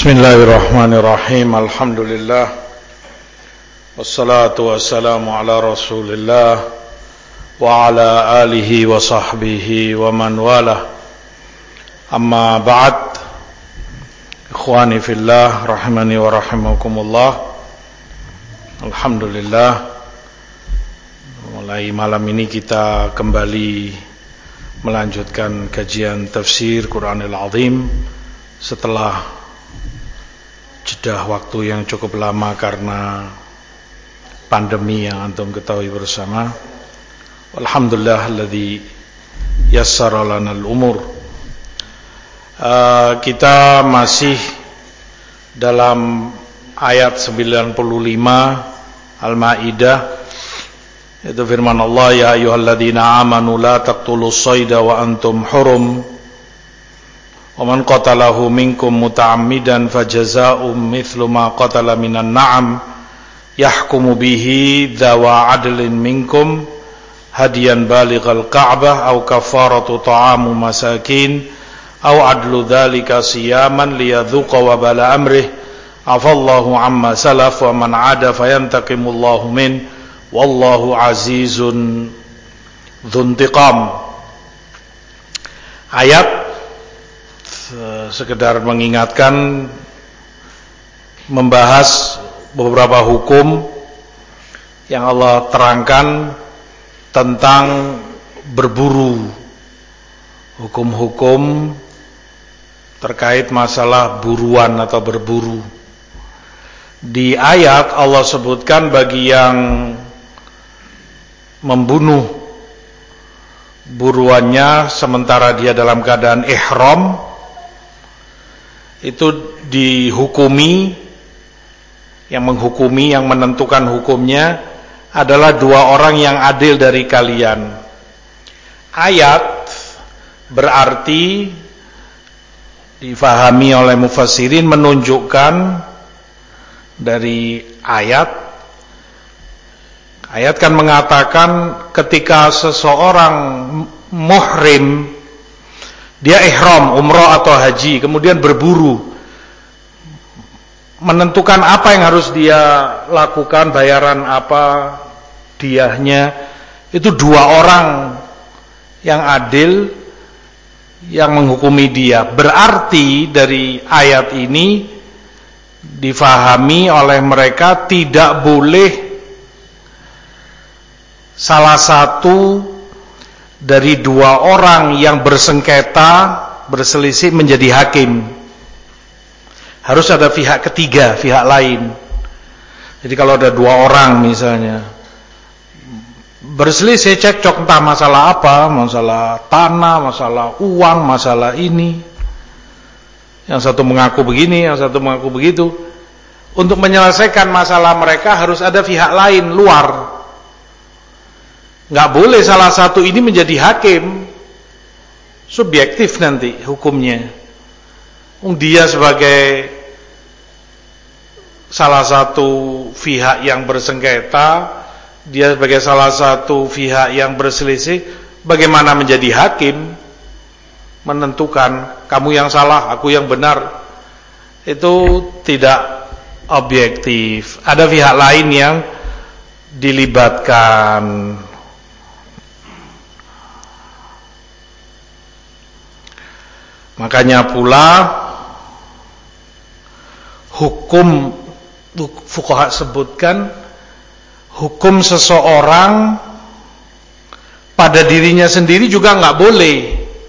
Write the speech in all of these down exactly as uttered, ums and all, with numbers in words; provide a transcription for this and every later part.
Bismillahirrahmanirrahim. Alhamdulillah. Wassalatu wassalamu ala Rasulillah wa ala alihi wa sahbihi wa man wala. Amma ba'd. Ikhwani fillah rahimani wa rahimakumullah. Alhamdulillah. Mulai malam ini kita kembali melanjutkan kajian tafsir Quranil Azim setelah jeda waktu yang cukup lama karena pandemi yang antum ketahui bersama. Alhamdulillah alladzi yassara lana al-umur. Uh, kita masih dalam ayat sembilan puluh lima Al-Maidah, yaitu firman Allah, ya ayyuhalladzina amanu la taqtulus sayda wa antum hurum wa man qatalahu minkum muta'ammidan fajazaa'un mithlu ma qatala minan na'am yahkumu bihi dhawa 'adlin minkum hadiyan balighal ka'bah aw kafaratu ta'amu masakin aw 'adlu dzalika siyaman liyadhuqa wabala amrih afallahu 'amma salaf wa man 'ada fayantaqimullahu min wallahu 'azizun dzuntiqam. Ayat sekedar mengingatkan, membahas beberapa hukum yang Allah terangkan tentang berburu, hukum-hukum terkait masalah buruan atau berburu. Di ayat Allah sebutkan bagi yang membunuh buruannya sementara dia dalam keadaan ihram, itu dihukumi, yang menghukumi, yang menentukan hukumnya adalah dua orang yang adil dari kalian. Ayat berarti difahami oleh mufassirin menunjukkan dari ayat ayat kan mengatakan ketika seseorang muhrim, dia ihram, umrah atau haji, kemudian berburu, menentukan apa yang harus dia lakukan, bayaran apa, diahnya, itu dua orang yang adil yang menghukumi dia. Berarti dari ayat ini difahami oleh mereka tidak boleh salah satu dari dua orang yang bersengketa, berselisih menjadi hakim. Harus ada pihak ketiga, pihak lain. Jadi kalau ada dua orang misalnya berselisih, cekcok entah masalah apa, masalah tanah, masalah uang, masalah ini, yang satu mengaku begini, yang satu mengaku begitu, untuk menyelesaikan masalah mereka harus ada pihak lain luar. Nggak boleh salah satu ini menjadi hakim, subjektif nanti hukumnya. Dia sebagai salah satu pihak yang bersengketa, dia sebagai salah satu pihak yang berselisih, bagaimana menjadi hakim, menentukan kamu yang salah, aku yang benar, itu tidak objektif. Ada pihak lain yang dilibatkan. Makanya pula hukum fuqaha sebutkan hukum seseorang pada dirinya sendiri juga nggak boleh.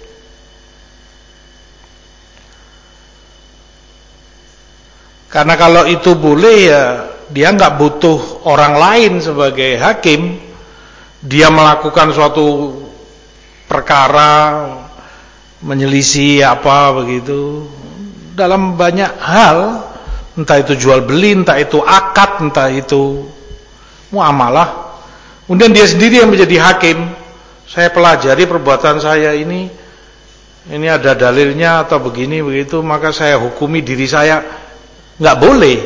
Karena kalau itu boleh, ya dia nggak butuh orang lain sebagai hakim. Dia melakukan suatu perkara, menyelisih apa begitu dalam banyak hal, entah itu jual beli, entah itu akad, entah itu muamalah, kemudian dia sendiri yang menjadi hakim. Saya pelajari perbuatan saya ini, ini ada dalilnya atau begini begitu, maka saya hukumi diri saya. Nggak boleh.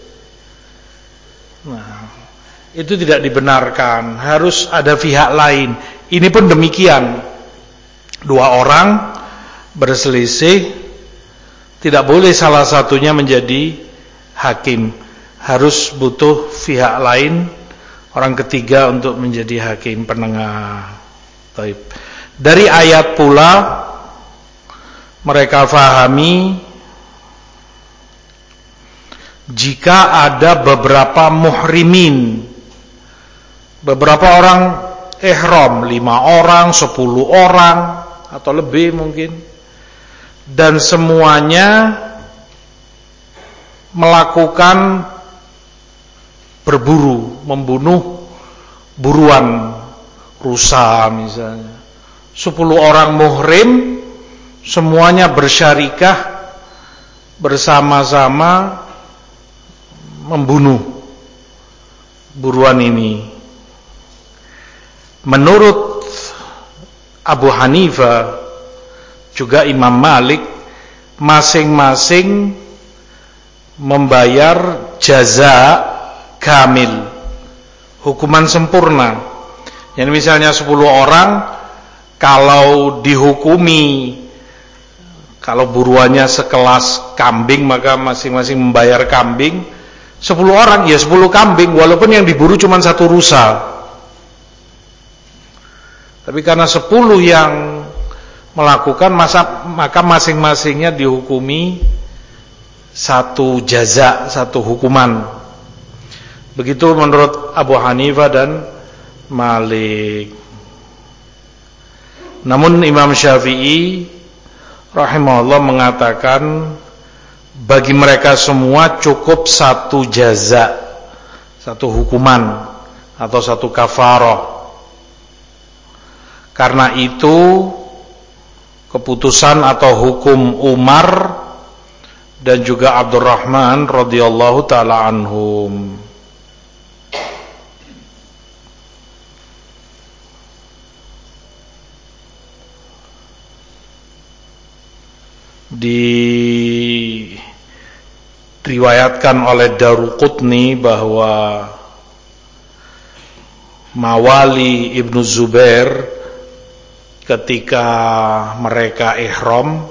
Nah, itu tidak dibenarkan. Harus ada pihak lain. Ini pun demikian. Dua orang berselisih Tidak boleh salah satunya menjadi hakim, harus butuh pihak lain, orang ketiga untuk menjadi hakim penengah. Taib. Dari ayat pula mereka fahami jika ada beberapa muhrimin, beberapa orang ihram, lima orang, sepuluh orang atau lebih mungkin, dan semuanya melakukan berburu, membunuh buruan rusa misalnya. Sepuluh orang muhrim semuanya bersyarikah bersama-sama membunuh buruan ini. Menurut Abu Hanifah juga Imam Malik, masing-masing membayar jaza kamil, hukuman sempurna. Yang misalnya sepuluh orang, kalau dihukumi, kalau buruannya sekelas kambing, maka masing-masing membayar kambing. Sepuluh orang ya sepuluh kambing, walaupun yang diburu cuma satu rusa. Tapi karena sepuluh yang melakukan, masa, maka masing-masingnya dihukumi satu jaza, satu hukuman. Begitu menurut Abu Hanifah dan Malik. Namun Imam Syafi'i rahimahullah mengatakan bagi mereka semua cukup satu jaza, satu hukuman atau satu kafarah. Karena itu keputusan atau hukum Umar dan juga Abdurrahman radhiyallahu taala anhum. Diriwayatkan oleh Daruqutni bahwa Mawali Ibnu Zubair ketika mereka ihram,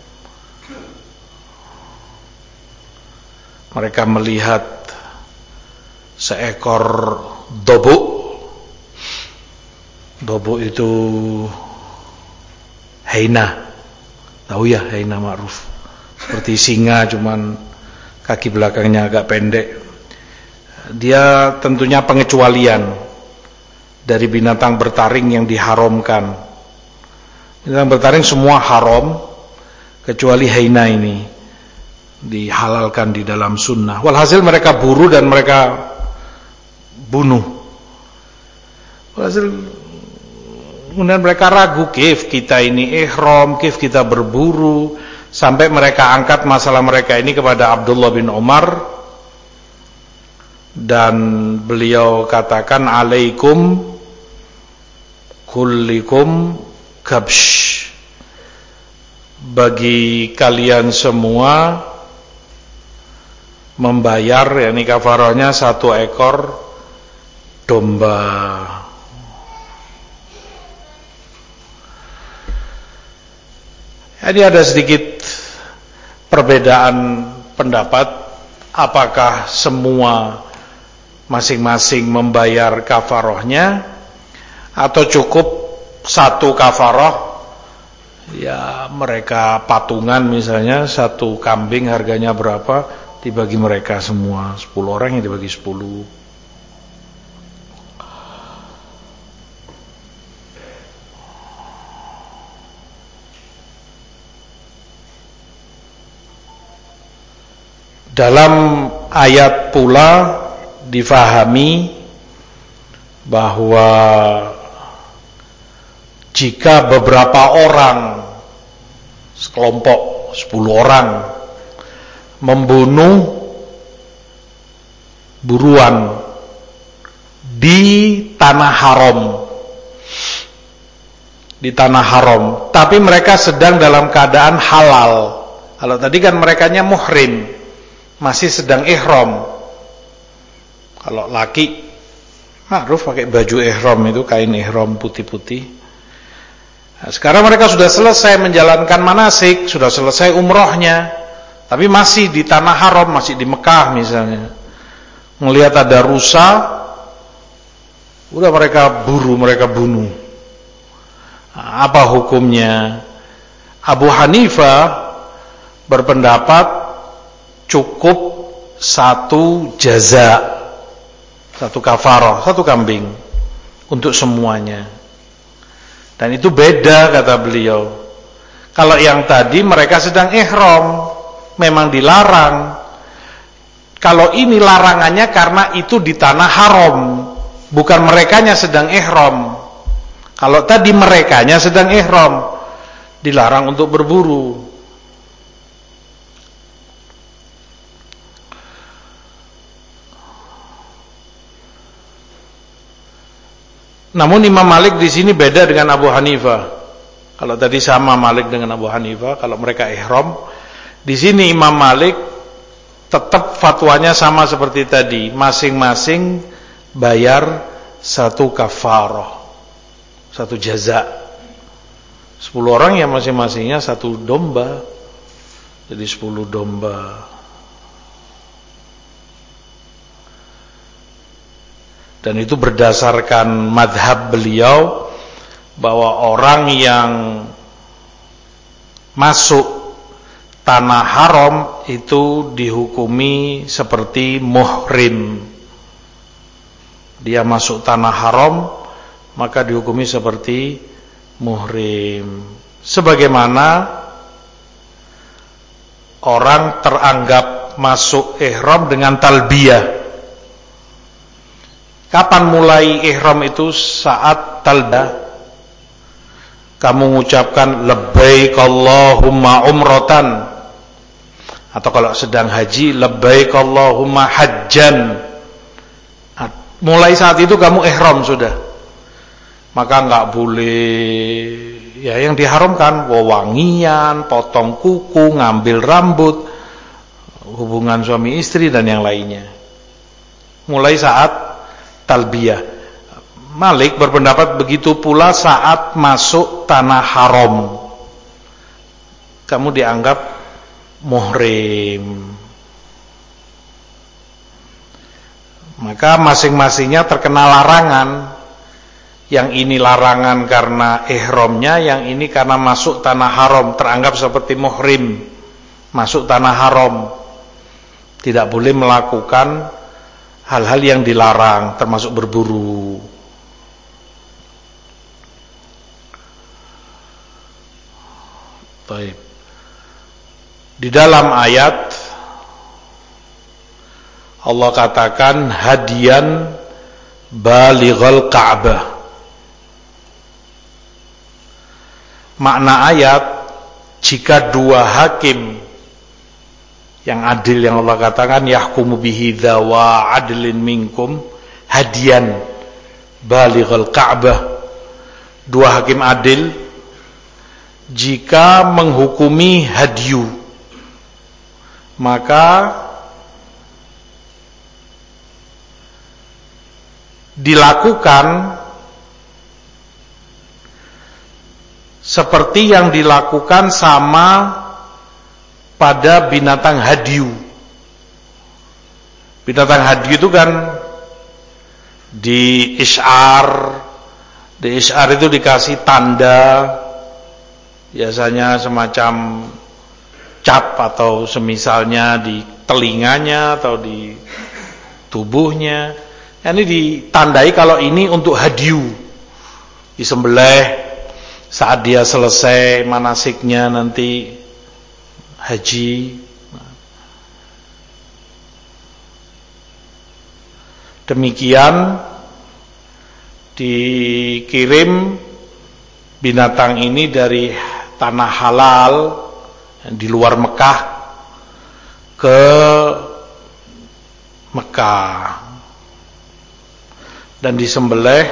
mereka melihat seekor dobuk. Dobuk itu haina. Tahu ya, haina ma'ruf. Seperti singa, cuman kaki belakangnya agak pendek. Dia tentunya pengecualian dari binatang bertaring yang diharamkan. Binatang bertaring semua haram, kecuali haina ini dihalalkan di dalam sunnah. Walhasil mereka buru dan mereka bunuh. Walhasil kemudian mereka ragu, kif kita ini ihram, kif kita berburu, sampai mereka angkat masalah mereka ini kepada Abdullah bin Umar, dan beliau katakan, alaikum kullikum kabsh, bagi kalian semua membayar, yakni kafarahnya satu ekor domba. Ini ada sedikit perbedaan pendapat, apakah semua masing-masing membayar kafarahnya atau cukup satu kafarah. Ya mereka patungan misalnya, satu kambing harganya berapa, dibagi mereka semua, sepuluh orang yang dibagi sepuluh. Dalam ayat pula difahami bahwa jika beberapa orang, sekelompok sepuluh orang, membunuh buruan di tanah haram, di tanah haram, tapi mereka sedang dalam keadaan halal. Kalau tadi kan merekanya muhrim, masih sedang ihram. Kalau laki ma'ruf pakai baju ihram, itu kain ihram putih-putih. Nah, sekarang mereka sudah selesai menjalankan manasik, sudah selesai umrohnya, tapi masih di tanah haram, masih di Mekah misalnya, melihat ada rusa, udah mereka buru, mereka bunuh. Nah, apa hukumnya? Abu Hanifah berpendapat cukup satu jaza, satu kafarah, satu kambing untuk semuanya. Dan itu beda kata beliau. Kalau yang tadi mereka sedang ihram, memang dilarang. Kalau ini larangannya karena itu di tanah haram, bukan merekanya sedang ihram. Kalau tadi merekanya sedang ihram, dilarang untuk berburu. Namun Imam Malik di sini beda dengan Abu Hanifah. Kalau tadi sama Malik dengan Abu Hanifah, kalau mereka ihram, di sini Imam Malik tetap fatwanya sama seperti tadi, masing-masing bayar satu kafarah, satu jaza. Sepuluh orang ya masing-masingnya satu domba, jadi sepuluh domba. Dan itu berdasarkan madhab beliau, bahwa orang yang masuk tanah haram itu dihukumi seperti muhrim. Dia masuk tanah haram, maka dihukumi seperti muhrim. Sebagaimana orang teranggap masuk ihram dengan talbiyah. Kapan mulai ihram itu? Saat talbiyah. Kamu mengucapkan labbaik Allahumma umratan, atau kalau sedang haji labbaik Allahumma hajjan. Mulai saat itu kamu ihram sudah. Maka enggak boleh ya yang diharamkan wewangian, potong kuku, ngambil rambut, hubungan suami istri dan yang lainnya. Mulai saat talbiyah. Malik berpendapat begitu pula saat masuk tanah haram, kamu dianggap muhrim. Maka masing-masingnya terkena larangan. Yang ini larangan karena ihramnya, yang ini karena masuk tanah haram, teranggap seperti muhrim, masuk tanah haram. Tidak boleh melakukan hal-hal yang dilarang, termasuk berburu. Baik. Di dalam ayat Allah katakan hadiyan balighal Ka'bah. Makna ayat, jika dua hakim yang adil, yang Allah katakan yahkumu bihi dzawa adlin minkum hadiyan balighal Ka'bah, dua hakim adil jika menghukumi hadyu, maka dilakukan seperti yang dilakukan sama pada binatang hadyu. Binatang hadyu itu kan di isyar, di isyar itu dikasih tanda, biasanya semacam cap atau semisalnya di telinganya atau di tubuhnya. Ini ditandai kalau ini untuk hadyu, disembelih saat dia selesai manasiknya nanti haji. Demikian dikirim binatang ini dari tanah halal di luar Mekah ke Mekah dan disembelih,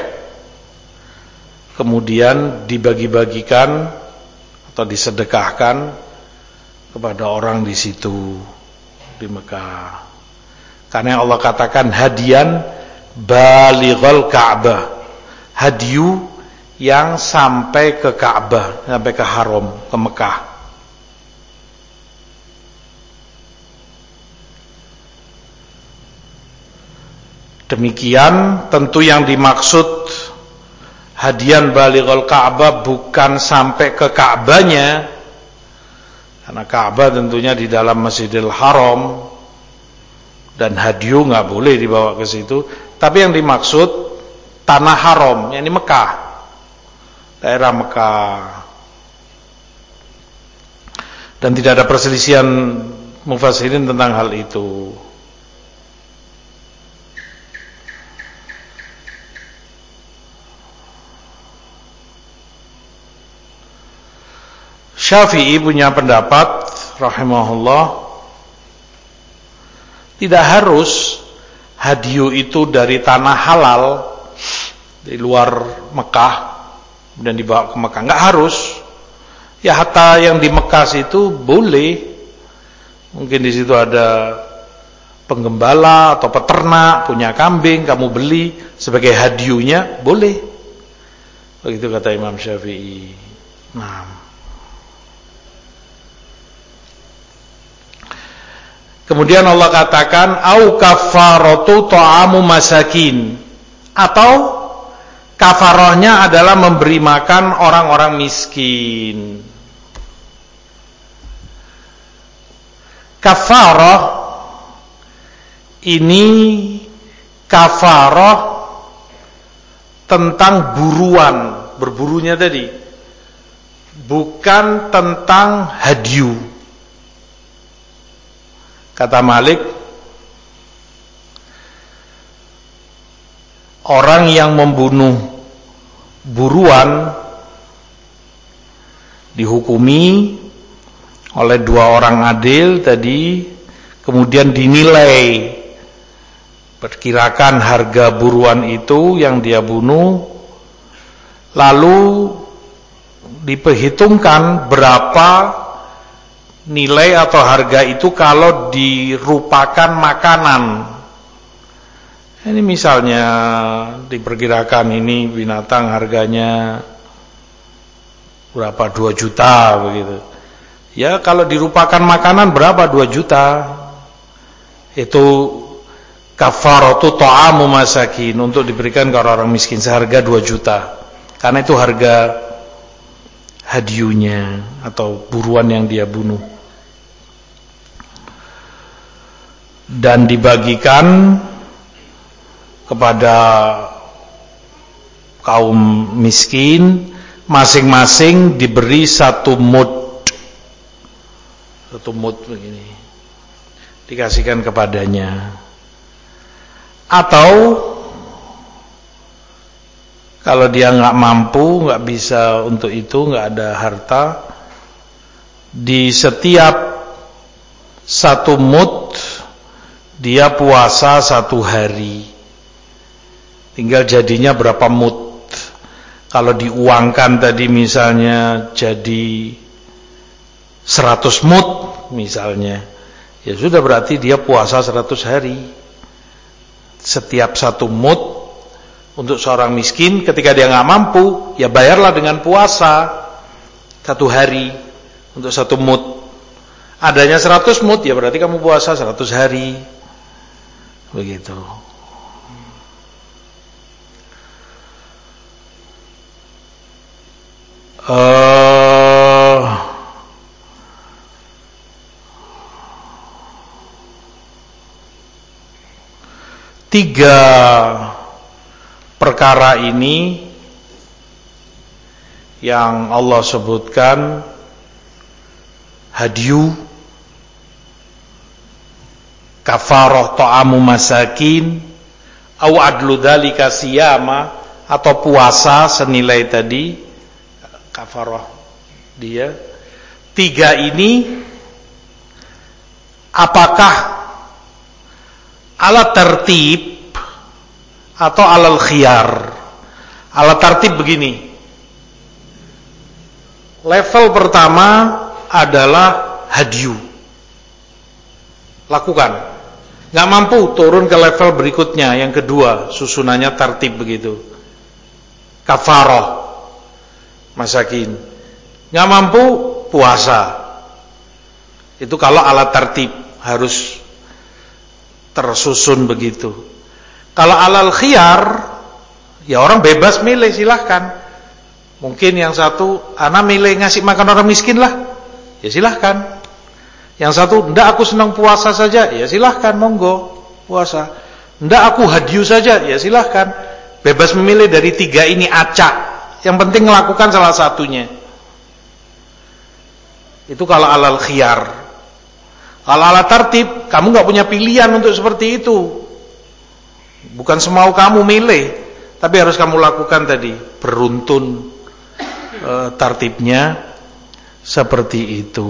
kemudian dibagi-bagikan atau disedekahkan kepada orang di situ di Mekah. Karena Allah katakan hadiyan balighal Ka'bah, hadyu yang sampai ke Ka'bah, sampai ke haram, ke Mekah. Demikian tentu yang dimaksud hadiyan balighul Ka'bah bukan sampai ke Ka'bahnya, karena Ka'bah tentunya di dalam Masjidil Haram dan hadiyu nggak boleh dibawa ke situ. Tapi yang dimaksud tanah haram, yakni Mekah, daerah Mekah. Dan tidak ada perselisihan mufassirin tentang hal itu. Syafi'i punya pendapat rahimahullah, tidak harus hadiyu itu dari tanah halal di luar Mekah dan dibawa ke Mekah, nggak harus. Ya hatta yang di Mekah itu boleh. Mungkin di situ ada penggembala atau peternak punya kambing, kamu beli sebagai hadiyunya, boleh. Begitu kata Imam Syafi'i. Nah, kemudian Allah katakan au kafaratu ta'amu masakin, atau kafarahnya adalah memberi makan orang-orang miskin. Kafarah ini kafarah tentang buruan, berburunya tadi, bukan tentang hadyu. Kata Malik, orang yang membunuh buruan dihukumi oleh dua orang adil tadi, kemudian dinilai, perkirakan harga buruan itu yang dia bunuh, lalu diperhitungkan berapa nilai atau harga itu kalau dirupakan makanan. Ini misalnya diperkirakan ini binatang harganya berapa, dua juta begitu. Ya kalau dirupakan makanan berapa, dua juta. Itu kafaratu ta'amu masakin, untuk diberikan ke orang-orang miskin seharga dua juta. Karena itu harga hadiyunya atau buruan yang dia bunuh. Dan dibagikan kepada kaum miskin, masing-masing diberi satu mud, satu mud begini, dikasihkan kepadanya. Atau kalau dia nggak mampu, nggak bisa untuk itu, nggak ada harta, di setiap satu mud dia puasa satu hari, tinggal jadinya berapa mud. Kalau diuangkan tadi misalnya jadi seratus mud misalnya, ya sudah berarti dia puasa seratus hari. Setiap satu mud untuk seorang miskin, ketika dia nggak mampu, ya bayarlah dengan puasa satu hari untuk satu mud. Adanya seratus mud, ya berarti kamu puasa seratus hari. Begitu. Uh, tiga perkara ini yang Allah sebutkan, hadyu, kafarah ta'amu masakin, au adlu dzalika siyama, atau puasa senilai tadi kafarah dia. Tiga ini apakah ala tertib atau alal khiyar? Ala tertib begini. Level pertama adalah hadyu, lakukan. Nggak mampu, turun ke level berikutnya, yang kedua, susunannya tertib begitu. Kafarah masakin. Nggak mampu, puasa. Itu kalau ala tertib, harus tersusun begitu. Kalau alal khiyar, ya orang bebas milih, silahkan. Mungkin yang satu, ana milih ngasih makan orang miskin lah, ya silahkan. Yang satu, ndak aku senang puasa saja, ya silahkan, monggo puasa. Ndak aku hadiu saja, ya silahkan. Bebas memilih dari tiga ini, acak. Yang penting melakukan salah satunya. Itu kalau alal khiyar. Kalau ala tartib, kamu gak punya pilihan untuk seperti itu. Bukan semau kamu milih, tapi harus kamu lakukan tadi, beruntun e, tartibnya seperti itu.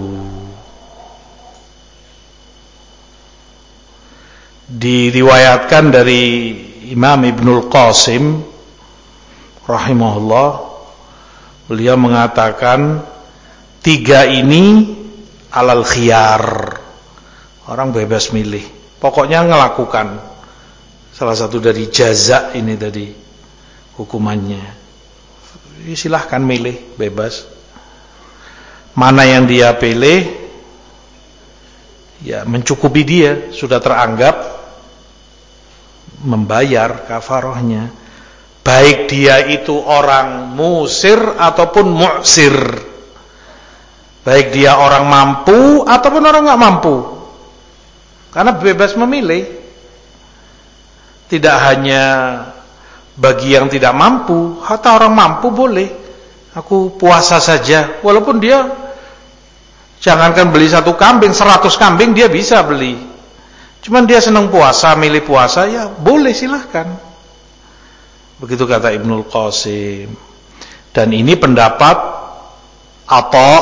Diriwayatkan dari Imam Ibnul Qasim rahimahullah, beliau mengatakan tiga ini alal khiyar, orang bebas milih, pokoknya ngelakukan. Salah satu dari jaza ini tadi hukumannya, silahkan milih, bebas. Mana yang dia pilih, ya mencukupi dia, sudah teranggap membayar kafarohnya. Baik dia itu orang musir ataupun mu'sir, baik dia orang mampu ataupun orang gak mampu, karena bebas memilih. Tidak hanya bagi yang tidak mampu, hatta orang mampu boleh. Aku puasa saja, walaupun dia jangankan beli satu kambing, seratus kambing dia bisa beli. Cuman dia senang puasa, milih puasa, ya boleh, silahkan. Begitu kata Ibnul Qasim. Dan ini pendapat Atha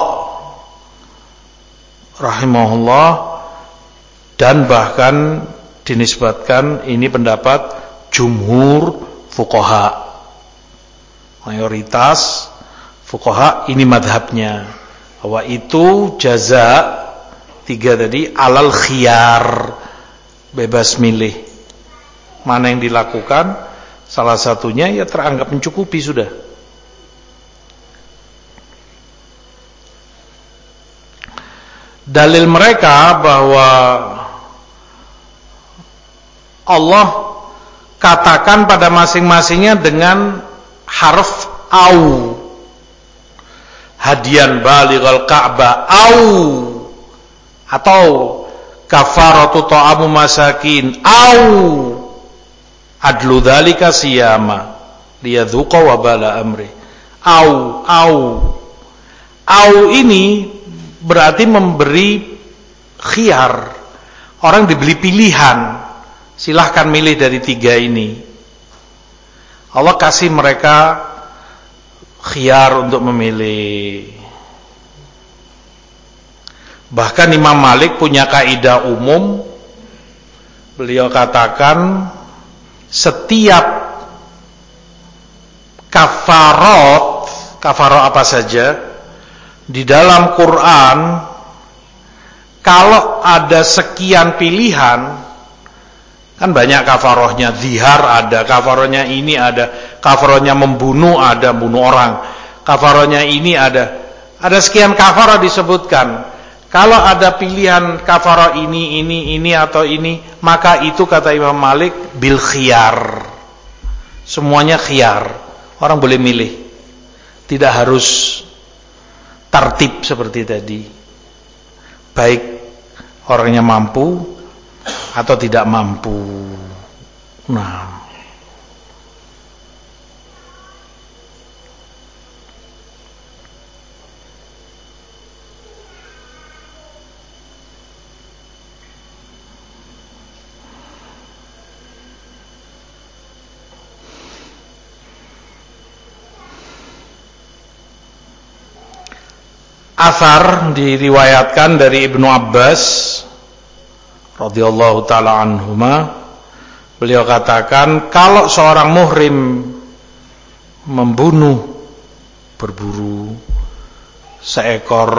rahimahullah, dan bahkan dinisbatkan ini pendapat jumhur fuqaha, mayoritas fuqaha ini madhabnya, bahwa itu jaza tiga tadi alal khiyar, bebas milih mana yang dilakukan, salah satunya ya teranggap mencukupi sudah. Dalil mereka bahwa Allah katakan pada masing-masingnya dengan harf au, hadian balighal ka'bah, au, atau kafaratu ta'amu masakin, au adlu dzalika siyama liyadzuqa wabala amri. Au, au, au ini berarti memberi khiyar, orang diberi pilihan, silahkan milih dari tiga ini. Allah kasih mereka khiyar untuk memilih. Bahkan Imam Malik punya kaidah umum, beliau katakan setiap kafarat, kafarat apa saja di dalam Quran, kalau ada sekian pilihan, kan banyak kafarohnya, zihar ada, kafarohnya ini ada, kafarohnya membunuh ada, bunuh orang, kafarohnya ini ada, ada sekian kafaroh disebutkan. Kalau ada pilihan kafaroh ini, ini, ini atau ini, maka itu kata Imam Malik bil khiyar, semuanya khiyar, orang boleh milih, tidak harus tartib seperti tadi, baik orangnya mampu atau tidak mampu. Nah, asar diriwayatkan dari Ibnu Abbas radhiyallahu taala anhuma, beliau katakan kalau seorang muhrim membunuh, berburu seekor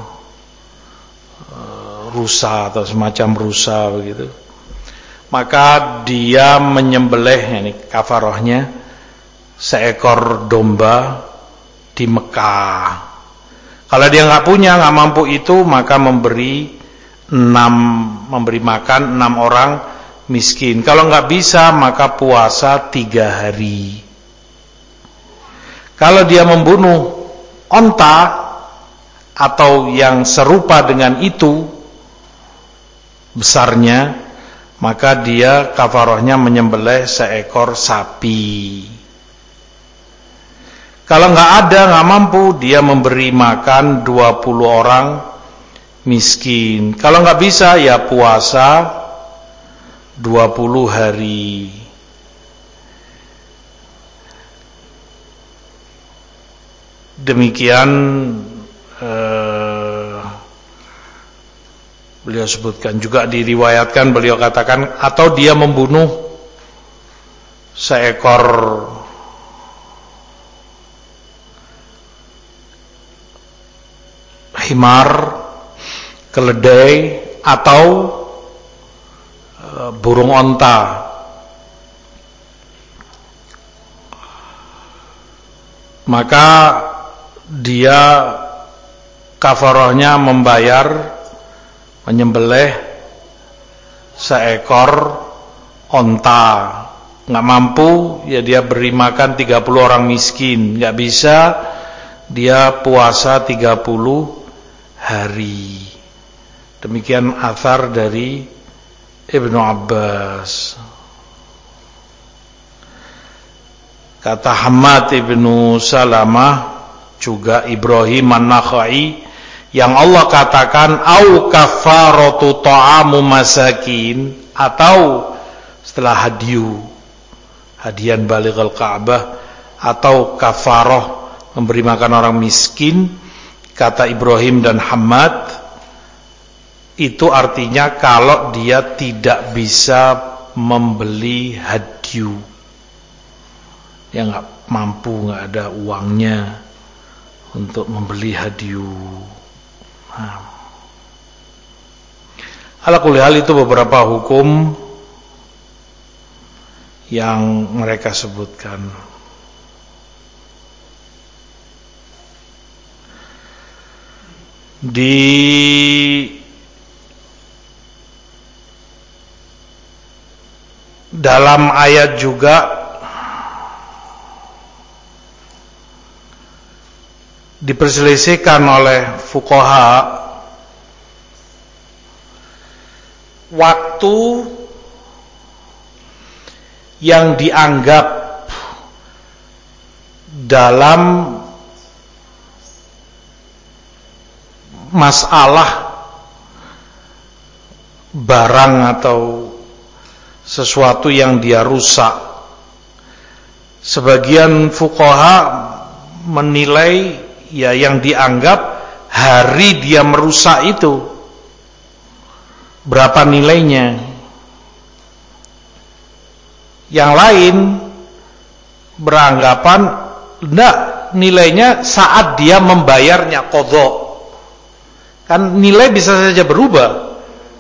uh, rusa atau semacam rusa begitu, maka dia menyembelih, ini kafarohnya, seekor domba di Mekah. Kalau dia nggak punya, nggak mampu itu, maka memberi enam, memberi makan enam orang miskin. Kalau nggak bisa maka puasa tiga hari. Kalau dia membunuh onta atau yang serupa dengan itu besarnya, maka dia kafarahnya menyembelih seekor sapi. Kalau nggak ada, nggak mampu, dia memberi makan dua puluh orang miskin. Kalau nggak bisa, ya puasa dua puluh hari. Demikian eh, beliau sebutkan. Juga diriwayatkan beliau katakan, atau dia membunuh seekor himar, keledai, atau uh, burung onta, maka dia kafarahnya membayar, menyembelih seekor onta. Nggak mampu, ya dia beri makan tiga puluh orang miskin. Nggak bisa, dia puasa tiga puluh hari. Demikian athar dari Ibnu Abbas. Kata Hamad ibnu Salamah, juga Ibrahim an-Nakhai, yang Allah katakan au kafaratu ta'amu masakin, atau setelah hadyu, hadian balighal Ka'bah, atau kafarah memberi makan orang miskin. Kata Ibrahim dan Hamad, itu artinya kalau dia tidak bisa membeli hadyu, ya nggak mampu, nggak ada uangnya untuk membeli hadyu. Nah, ala kulli hal itu beberapa hukum yang mereka sebutkan. Di dalam ayat juga diperselisihkan oleh fuqaha waktu yang dianggap dalam masalah barang atau sesuatu yang dia rusak. Sebagian fuqaha menilai, ya yang dianggap hari dia merusak itu berapa nilainya. Yang lain beranggapan enggak, nilainya saat dia membayarnya, qadha. Kan nilai bisa saja berubah,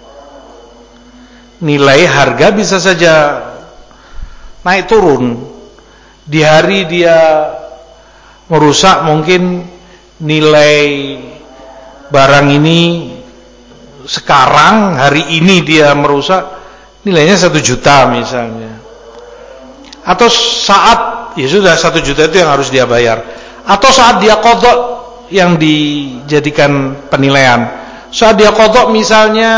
nilai harga bisa saja naik turun. Di hari dia merusak, mungkin nilai barang ini sekarang, hari ini dia merusak, nilainya satu juta misalnya. Atau saat, ya sudah satu juta itu yang harus dia bayar. Atau saat dia qadha yang dijadikan penilaian. Saat dia qadha misalnya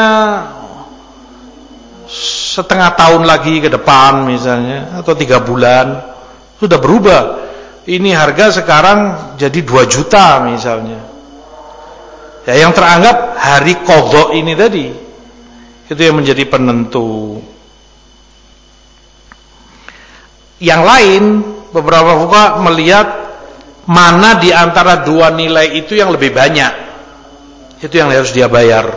setengah tahun lagi ke depan misalnya, atau tiga bulan, sudah berubah. Ini harga sekarang jadi dua juta misalnya. Ya, yang teranggap hari qadha ini tadi, itu yang menjadi penentu. Yang lain, beberapa fuqaha melihat mana di antara dua nilai itu yang lebih banyak, itu yang harus dia bayar.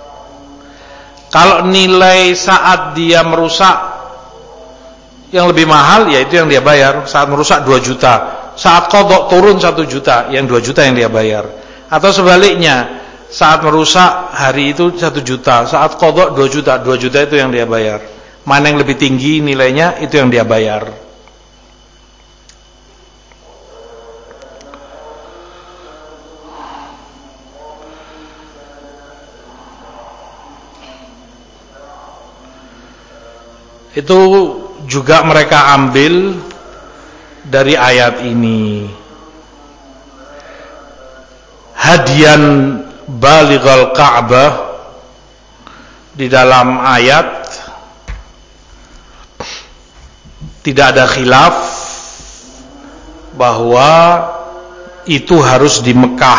Kalau nilai saat dia merusak yang lebih mahal, ya itu yang dia bayar. Saat merusak dua juta, saat qadha turun satu juta, yang dua juta yang dia bayar. Atau sebaliknya, saat merusak hari itu satu juta, saat qadha dua juta, dua juta itu yang dia bayar. Mana yang lebih tinggi nilainya, itu yang dia bayar. Itu juga mereka ambil dari ayat ini. Hadiyan balighal Ka'bah, di dalam ayat tidak ada khilaf bahwa itu harus di Mekah.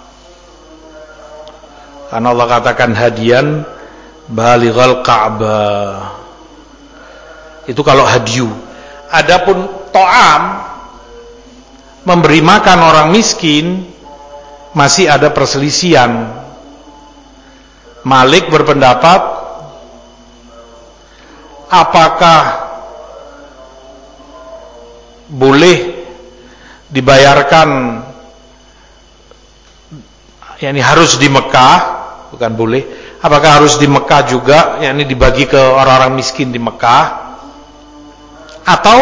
Karena Allah katakan hadiyan balighal Ka'bah. Itu kalau hadyu. Adapun to'am, memberi makan orang miskin, masih ada perselisihan. Malik berpendapat apakah boleh dibayarkan, yakni harus di Mekah, bukan boleh, apakah harus di Mekah juga, yakni dibagi ke orang-orang miskin di Mekah, atau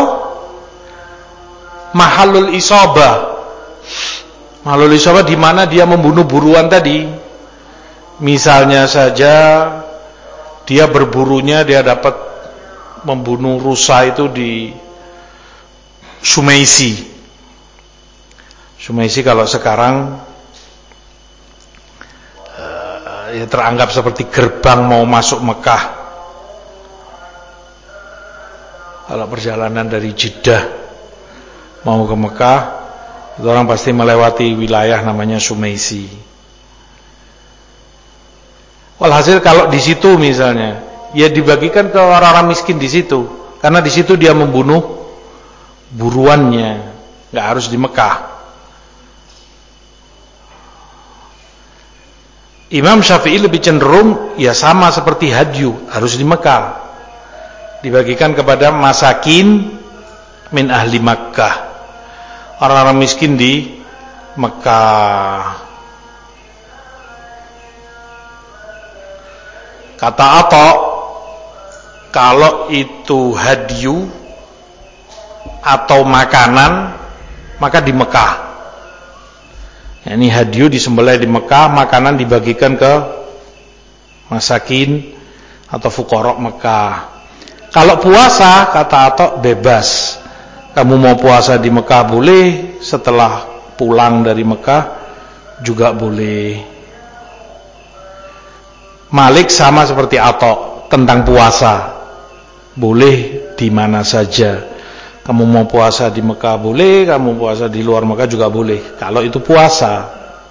mahalul isobah. Mahalul isobah di mana dia membunuh buruan tadi. Misalnya saja dia berburunya, dia dapat membunuh rusa itu di Sumaisi. Sumaisi kalau sekarang uh, ya teranggap seperti gerbang mau masuk Mekah. Kalau perjalanan dari Jeddah mau ke Mekah, itu orang pasti melewati wilayah namanya Sumaisi. Walhasil kalau di situ misalnya, ya dibagikan ke orang-orang miskin di situ, karena di situ dia membunuh buruannya, nggak harus di Mekah. Imam Syafi'i lebih cenderung ya sama seperti hadyu, harus di Mekah, dibagikan kepada masakin min ahli Makkah, orang-orang miskin di Mekah. Kata Atha, kalau itu hadyu atau makanan, maka di Mekah. Ini hadyu disembelih di Mekah, makanan dibagikan ke masakin atau fuqara Mekah. Kalau puasa, kata Atha, bebas. Kamu mau puasa di Mekah boleh, setelah pulang dari Mekah juga boleh. Malik sama seperti Atha tentang puasa, boleh di mana saja. Kamu mau puasa di Mekah boleh, kamu puasa di luar Mekah juga boleh, kalau itu puasa.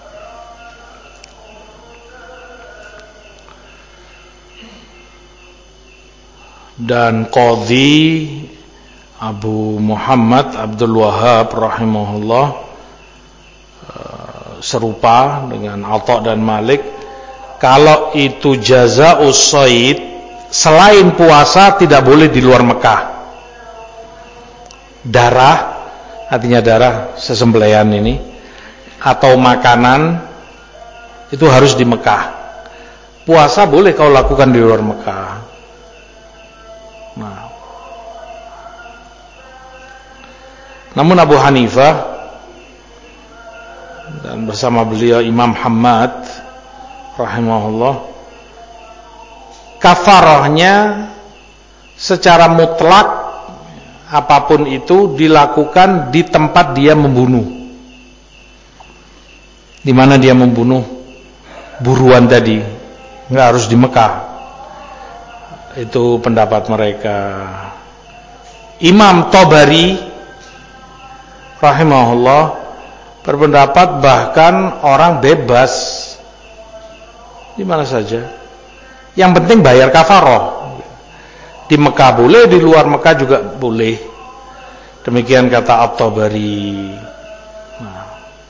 Dan Qadhi Abu Muhammad Abdul Wahhab rahimahullah serupa dengan Atha dan Malik. Kalau itu jazaa'us shayd, selain puasa tidak boleh di luar Mekah. Darah, artinya darah sesembelihan ini, atau makanan itu harus di Mekah. Puasa boleh kau lakukan di luar Mekah. Nah, namun Abu Hanifah dan bersama beliau Imam Ahmad rahimahullah, kafarahnya secara mutlak apapun itu dilakukan di tempat dia membunuh, di mana dia membunuh buruan tadi, nggak harus di Mekah. Itu pendapat mereka. Imam Tabari rahimahullah berpendapat bahkan orang bebas di mana saja, yang penting bayar kafarah. Di Mekah boleh, di luar Mekah juga boleh. Demikian kata At-Tabari. Nah,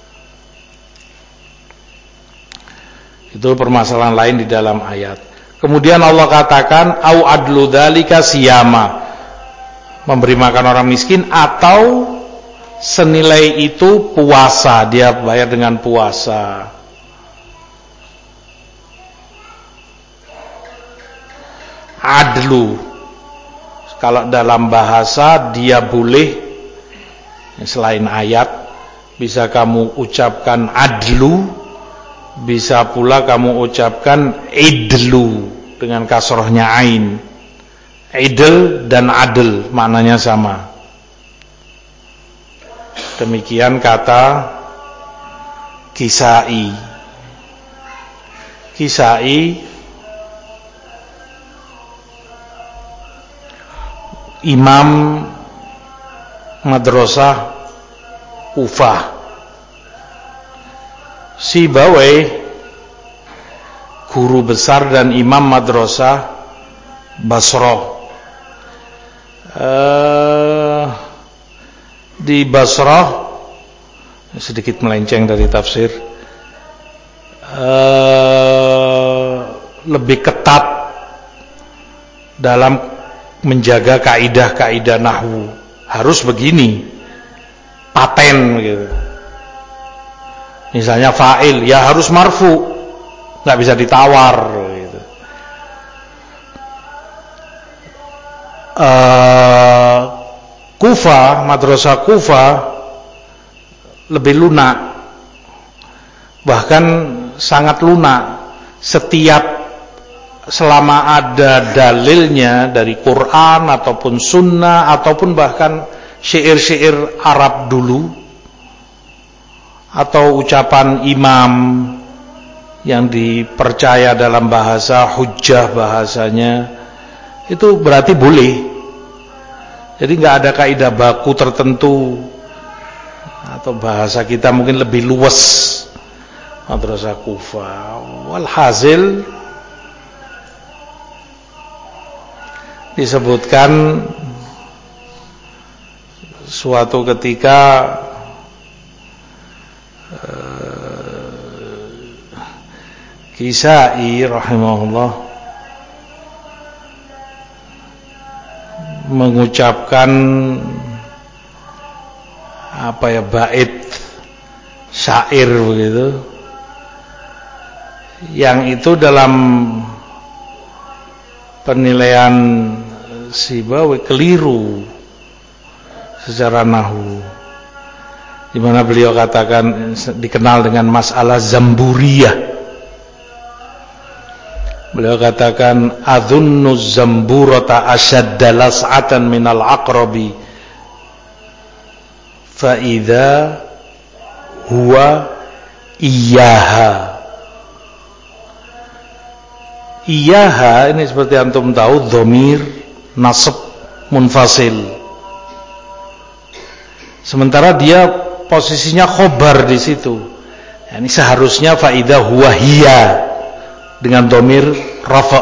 itu permasalahan lain di dalam ayat. Kemudian Allah katakan au adlu dzalika siyama, memberi makan orang miskin, atau senilai itu puasa, dia bayar dengan puasa. Adlu, kalau dalam bahasa dia boleh, selain ayat bisa kamu ucapkan adlu, bisa pula kamu ucapkan idlu dengan kasrohnya ain. Idl dan adl maknanya sama. Demikian kata Kisai. Kisai imam madrasah Kufah. Sibawai guru besar dan imam madrasah Basrah. Uh, di Basrah, sedikit melenceng dari tafsir, uh, lebih ketat dalam menjaga kaidah-kaidah nahwu. Harus begini, paten gitu. Misalnya fa'il ya harus marfu, nggak bisa ditawar gitu. Uh, Kufa, madrasah Kufa lebih lunak, bahkan sangat lunak. Setiap selama ada dalilnya dari Quran ataupun Sunnah ataupun bahkan syair-syair Arab dulu atau ucapan imam yang dipercaya dalam bahasa hujjah bahasanya, itu berarti boleh. Jadi nggak ada kaidah baku tertentu, atau bahasa kita mungkin lebih luas madrasah Kufa. Walhasil disebutkan suatu ketika uh, Kisai rahimahullah mengucapkan apa ya, bait syair begitu, yang itu dalam penilaian Sibawai keliru secara nahwu, di mana beliau katakan dikenal dengan masalah zamburiyah. Beliau katakan adzunnu zamburata ashadda las'atan minal aqrabi fa idza huwa iyyaha. Iyyaha ini seperti antum tahu dhamir nasab munfasil, sementara dia posisinya khobar di situ. Ini seharusnya fa idza huwa hiya dengan dhamir rafa.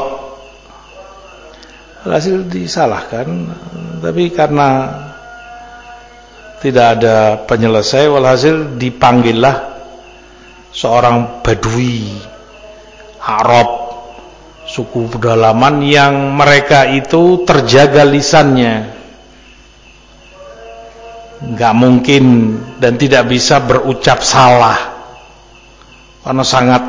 Hasil disalahkan, tapi karena tidak ada penyelesai, walhasil dipanggillah seorang badui Arab suku pedalaman yang mereka itu terjaga lisannya, nggak mungkin dan tidak bisa berucap salah karena sangat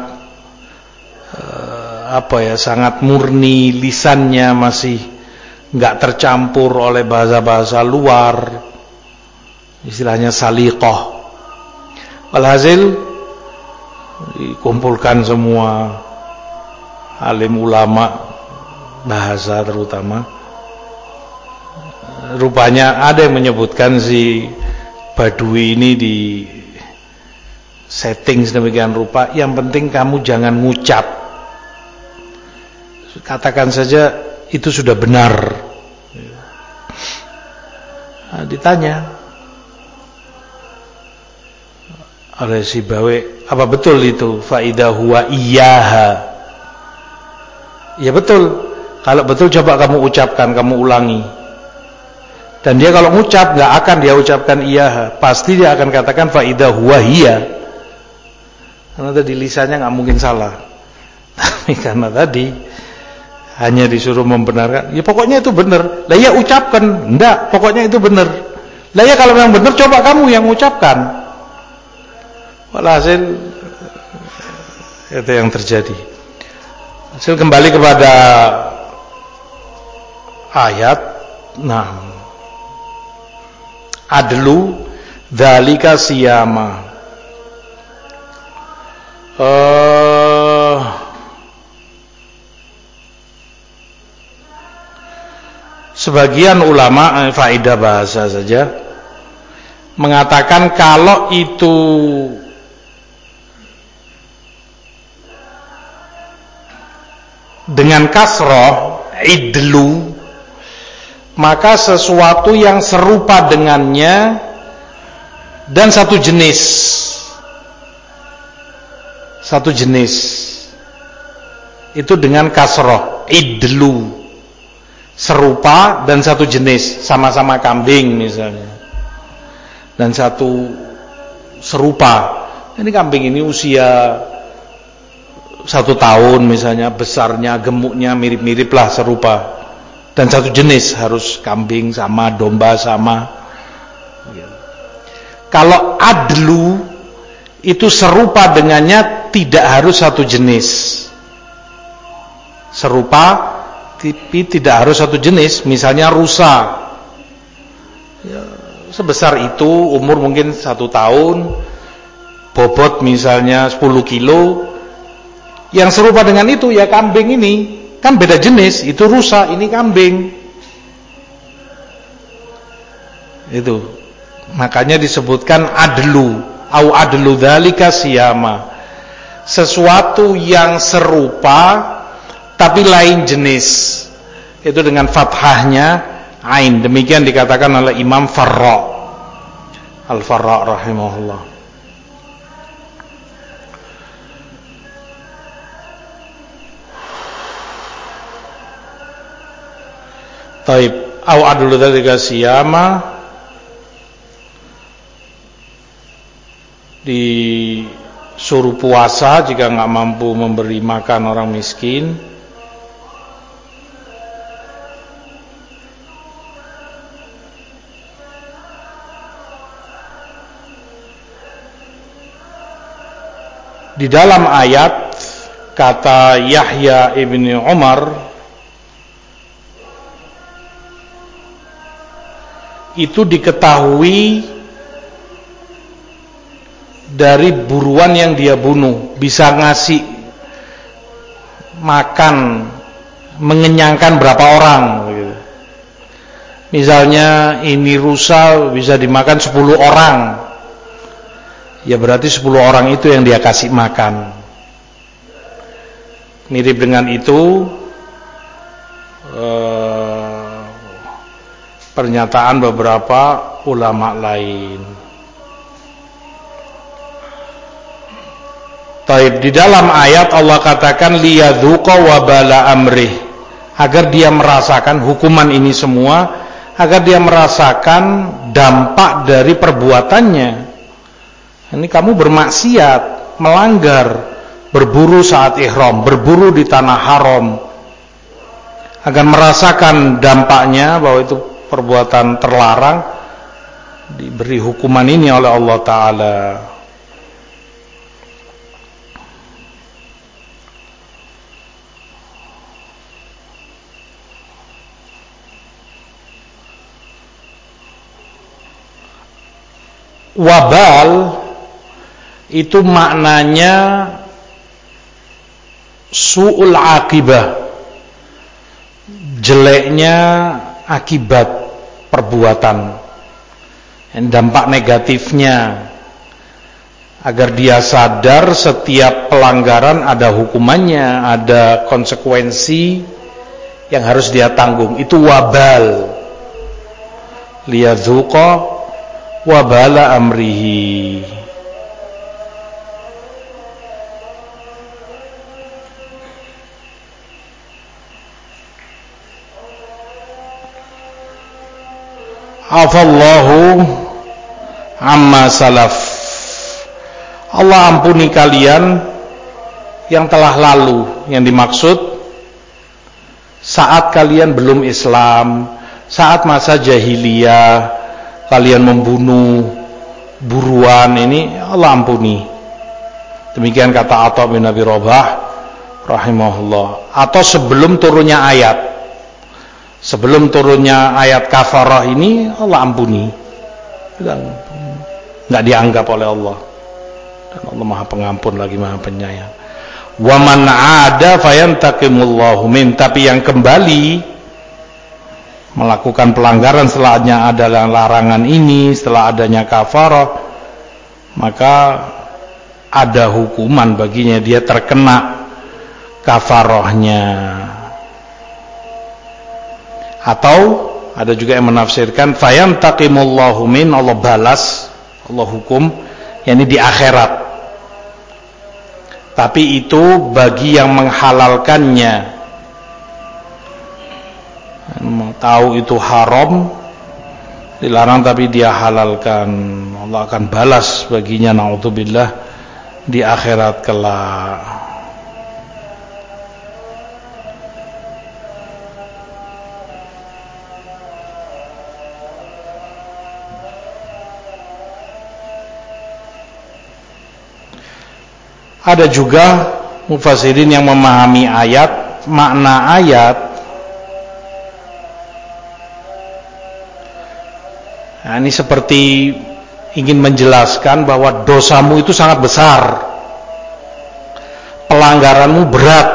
apa ya, sangat murni lisannya, masih nggak tercampur oleh bahasa-bahasa luar, istilahnya saliqah. Walhasil dikumpulkan semua alim ulama bahasa terutama. Rupanya ada yang menyebutkan si badui ini di setting sedemikian rupa, yang penting kamu jangan ngucap, katakan saja itu sudah benar. Nah, ditanya oleh Sibawai, apa betul itu fa idza huwa iyyaha? Ya betul. Kalau betul coba kamu ucapkan, kamu ulangi. Dan dia kalau ngucap nggak akan dia ucapkan iyyaha, pasti dia akan katakan fa idza huwa hiya. Karena tadi lisannya nggak mungkin salah. Tapi karena tadi hanya disuruh membenarkan, ya pokoknya itu benar. Lah ya ucapkan, enggak, pokoknya itu benar. Lah ya kalau yang benar coba kamu yang ucapkan. Walhasil itu yang terjadi. Hasil kembali kepada ayat, nah, adlu dzalika siyama. Uh, sebagian ulama, eh, faedah bahasa saja, mengatakan kalau itu dengan kasroh idlu, maka sesuatu yang serupa dengannya dan satu jenis, satu jenis itu dengan kasroh idlu, serupa dan satu jenis, sama-sama kambing misalnya, dan satu serupa. Ini kambing ini usia satu tahun misalnya, besarnya, gemuknya mirip-mirip lah, serupa, dan satu jenis, harus kambing sama, domba sama. Kalau adlu itu serupa dengannya, tidak harus satu jenis, serupa tapi tidak harus satu jenis. Misalnya rusa ya, sebesar itu, umur mungkin satu tahun, bobot misalnya sepuluh kilo, yang serupa dengan itu ya kambing ini, kan beda jenis, itu rusa, ini kambing. Itu makanya disebutkan adlu, au adlu dzalika siyama, sesuatu yang serupa tapi lain jenis, itu dengan fathahnya ain. Demikian dikatakan oleh Imam Farra Al-Farra rahimahullah. Taib, au adlu dzalika siyama, disuruh puasa jika nggak mampu memberi makan orang miskin. Di dalam ayat kata Yahya ibni Umar, itu diketahui dari buruan yang dia bunuh, bisa ngasih makan, mengenyangkan berapa orang gitu. Misalnya ini rusa bisa dimakan sepuluh orang, ya berarti sepuluh orang itu yang dia kasih makan. Mirip dengan itu eh, pernyataan beberapa ulama lain. Taib, di dalam ayat Allah katakan liyadzuqa wabala amrih, agar dia merasakan hukuman ini semua, agar dia merasakan dampak dari perbuatannya. Ini kamu bermaksiat, melanggar, berburu saat ihram, berburu di tanah haram, agar merasakan dampaknya bahwa itu perbuatan terlarang, diberi hukuman ini oleh Allah Ta'ala. Wabal itu maknanya su'ul akibah, jeleknya akibat perbuatan, dampak negatifnya, agar dia sadar setiap pelanggaran ada hukumannya, ada konsekuensi yang harus dia tanggung. Itu wabal, liyadzuqa wabala amrihi. Afallahu amma salaf, Allah ampuni kalian yang telah lalu. Yang dimaksud saat kalian belum Islam, saat masa jahiliyah kalian membunuh buruan, ini Allah ampuni. Demikian kata Atha bin Abi Rabah rahimahullah. Atau sebelum turunnya ayat, sebelum turunnya ayat kafarah ini Allah ampuni, nggak dianggap oleh Allah. Dan Allah Maha Pengampun lagi Maha Penyayang. Wa man 'ada fayantaqimullahu min, tapi yang kembali melakukan pelanggaran setelahnya adalah larangan ini, setelah adanya kafarah, maka ada hukuman baginya, dia terkena kafarahnya. Atau ada juga yang menafsirkan fayantaqimullahu min, Allah balas, Allah hukum, yakni di akhirat. Tapi itu bagi yang menghalalkannya. Tahu itu haram, dilarang tapi dia halalkan, Allah akan balas baginya, naudzubillah, di akhirat kelak. Ada juga mufassirin yang memahami ayat, makna ayat, nah, ini seperti ingin menjelaskan bahwa dosamu itu sangat besar, pelanggaranmu berat,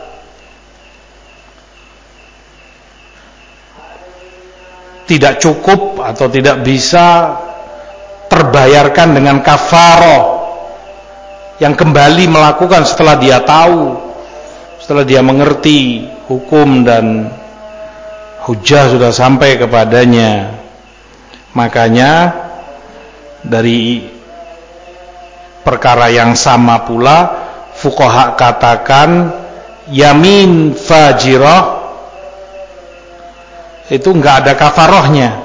tidak cukup atau tidak bisa terbayarkan dengan kafarah yang kembali melakukan setelah dia tahu, setelah dia mengerti hukum dan hujah sudah sampai kepadanya. Makanya dari perkara yang sama pula fuqaha katakan yamin fajirah itu enggak ada kafarahnya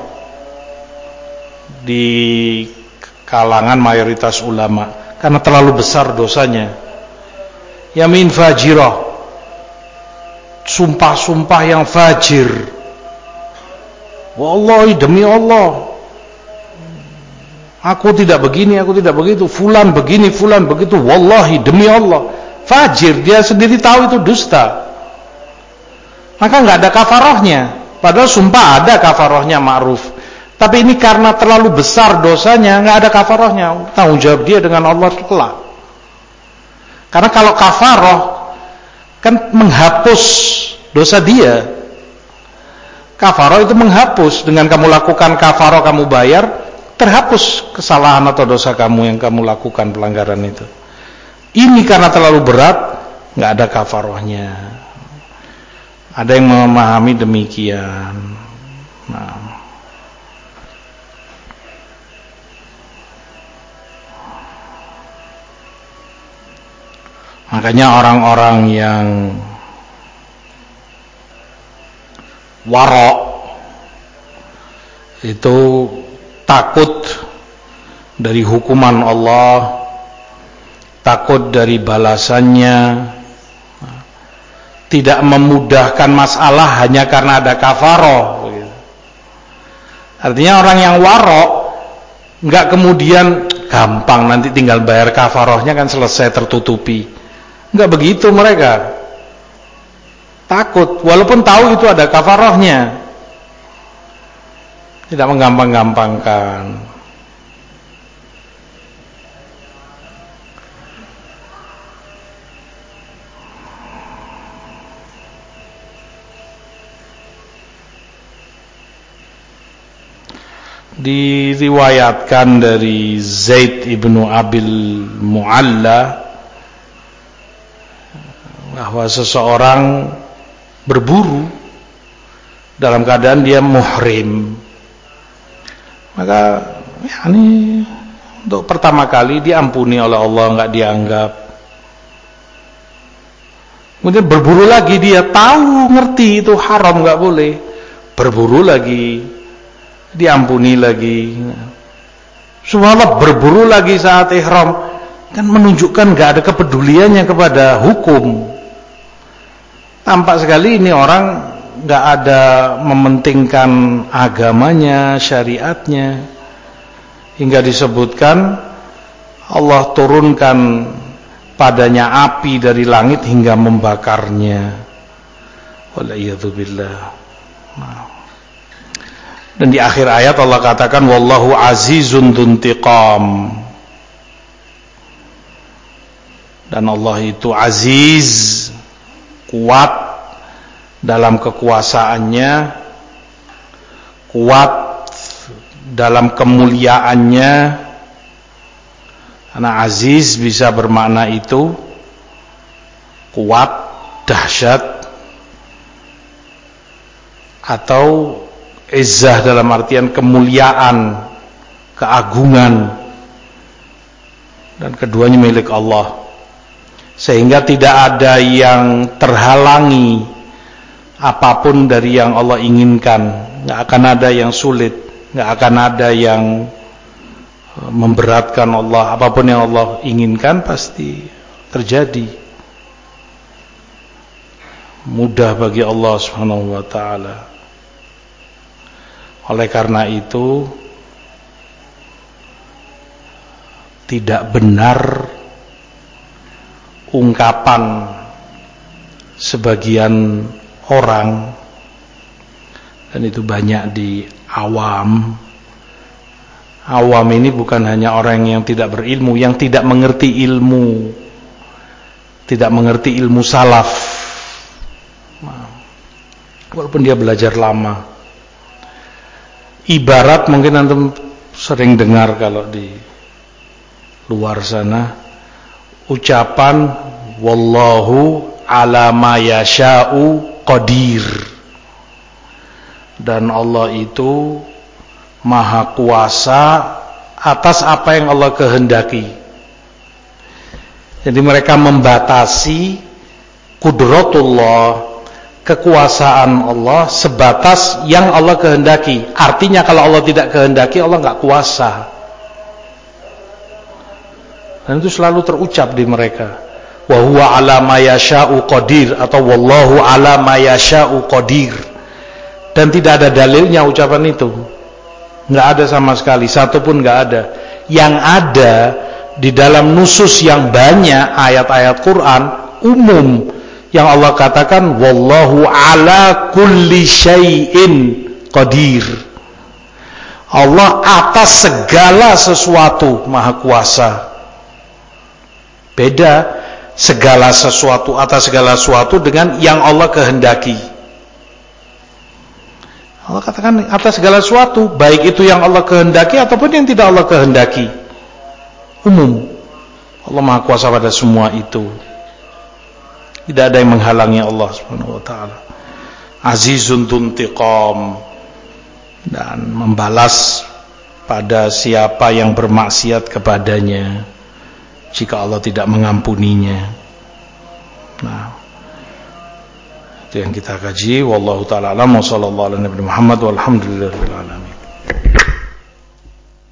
di kalangan mayoritas ulama karena terlalu besar dosanya. Yamin fajirah, sumpah-sumpah yang fajir, wallahi demi Allah aku tidak begini, aku tidak begitu, fulan begini, fulan begitu, wallahi demi Allah, fajir, dia sendiri tahu itu dusta, maka nggak ada kafarahnya. Padahal sumpah ada kafarahnya, ma'ruf, tapi ini karena terlalu besar dosanya nggak ada kafarahnya, tanggung jawab dia dengan Allah kelak. Karena kalau kafarah kan menghapus dosa dia, kafarah itu menghapus, dengan kamu lakukan kafarah, kamu bayar, terhapus kesalahan atau dosa kamu yang kamu lakukan, pelanggaran itu. Ini karena terlalu berat, nggak ada kafarahnya. Ada yang memahami demikian. Nah, makanya orang-orang yang warok itu takut dari hukuman Allah, takut dari balasannya, tidak memudahkan masalah hanya karena ada kafarah. Artinya orang yang warok nggak kemudian gampang nanti tinggal bayar kafarahnya kan selesai, tertutupi. Nggak begitu mereka. Takut walaupun tahu itu ada kafarahnya, tidak menggampang-gampangkan. Diriwayatkan dari Zaid ibnu Abil Mu'alla bahwa seseorang berburu dalam keadaan dia muhrim, maka ya ini untuk pertama kali diampuni oleh Allah, enggak dianggap. Kemudian berburu lagi, dia tahu, ngerti itu haram, enggak boleh, berburu lagi, diampuni lagi. Subhanallah, berburu lagi saat ihram, kan menunjukkan enggak ada kepeduliannya kepada hukum. Tampak sekali ini orang nggak ada mementingkan agamanya, syariatnya, hingga disebutkan Allah turunkan padanya api dari langit hingga membakarnya. Waliyadzubillah. Dan di akhir ayat Allah katakan wallahu azizun dzuntiqam, dan Allah itu aziz, kuat dalam kekuasaannya, kuat dalam kemuliaannya. Karena aziz bisa bermakna itu kuat, dahsyat, atau izzah dalam artian kemuliaan, keagungan, dan keduanya milik Allah, sehingga tidak ada yang terhalangi apapun dari yang Allah inginkan. Nggak akan ada yang sulit, nggak akan ada yang memberatkan Allah. Apapun yang Allah inginkan pasti terjadi, mudah bagi Allah Subhanahu wa ta'ala. Oleh karena itu tidak benar ungkapan sebagian orang, dan itu banyak di awam. Awam ini bukan hanya orang yang tidak berilmu, yang tidak mengerti ilmu, tidak mengerti ilmu salaf, walaupun dia belajar lama. Ibarat mungkin antum sering dengar kalau di luar sana ucapan wallahu ala ma yasha'u qadir, dan Allah itu maha kuasa atas apa yang Allah kehendaki. Jadi mereka membatasi kudratullah, kekuasaan Allah sebatas yang Allah kehendaki. Artinya kalau Allah tidak kehendaki, Allah nggak kuasa. Dan itu selalu terucap di mereka. Wa huwa ala ma yasha'u qadir, atau wallahu ala ma yasha'u qadir. Dan tidak ada dalilnya ucapan itu. Nggak ada sama sekali, satu pun nggak ada. Yang ada di dalam nusus yang banyak ayat-ayat Quran umum, yang Allah katakan wallahu ala kulli syai'in qadir. Allah atas segala sesuatu maha kuasa. Beda segala sesuatu, atas segala sesuatu dengan yang Allah kehendaki. Allah katakan atas segala sesuatu, baik itu yang Allah kehendaki ataupun yang tidak Allah kehendaki. Umum. Allah maha kuasa pada semua itu. Tidak ada yang menghalangi Allah Subhanahu wa ta'ala. Azizun tuntiqam, dan membalas pada siapa yang bermaksiat kepadanya jika Allah tidak mengampuninya. Nah, itu yang kita kaji. Wallahu ta'ala alam, wa sallallahu ala nabi Muhammad walhamdulillahirabbil alamin.